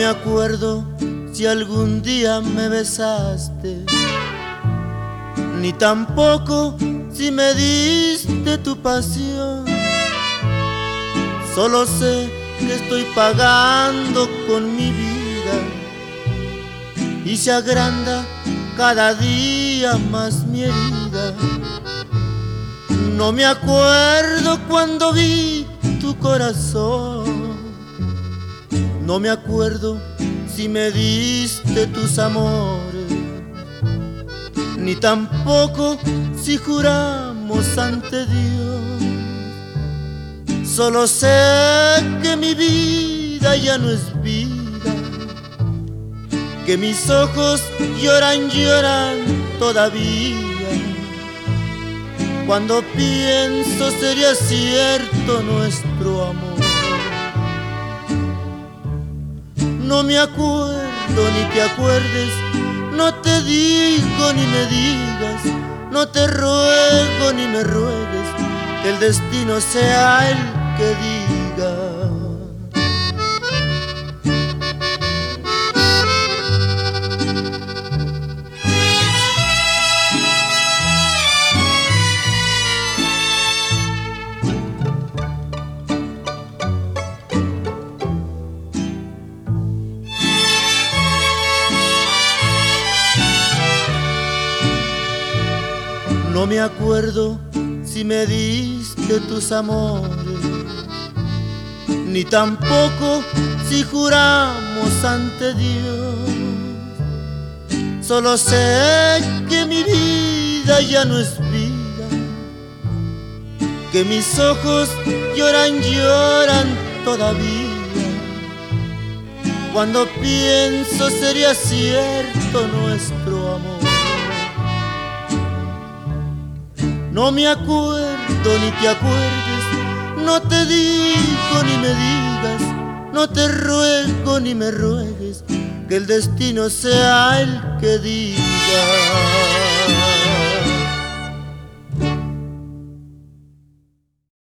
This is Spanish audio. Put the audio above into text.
me acuerdo si algún día me besaste, ni tampoco si me diste tu pasión. Solo sé que estoy pagando con mi vida y se agranda cada día más mi herida. No me acuerdo cuando vi tu corazón, no me acuerdo si me diste tus amores, ni tampoco si juramos ante Dios. Solo sé que mi vida ya no es vida, que mis ojos lloran, lloran todavía. Cuando pienso sería cierto nuestro amor. No me acuerdo ni te acuerdes, no te digo ni me digas, no te ruego ni me ruegues, que el destino sea el que diga. No me acuerdo si me diste tus amores, ni tampoco si juramos ante Dios. Solo sé que mi vida ya no es vida, que mis ojos lloran, lloran todavía. Cuando pienso sería cierto nuestro amor. No me acuerdo ni te acuerdes, no te digo ni me digas, no te ruego ni me ruegues, que el destino sea el que diga.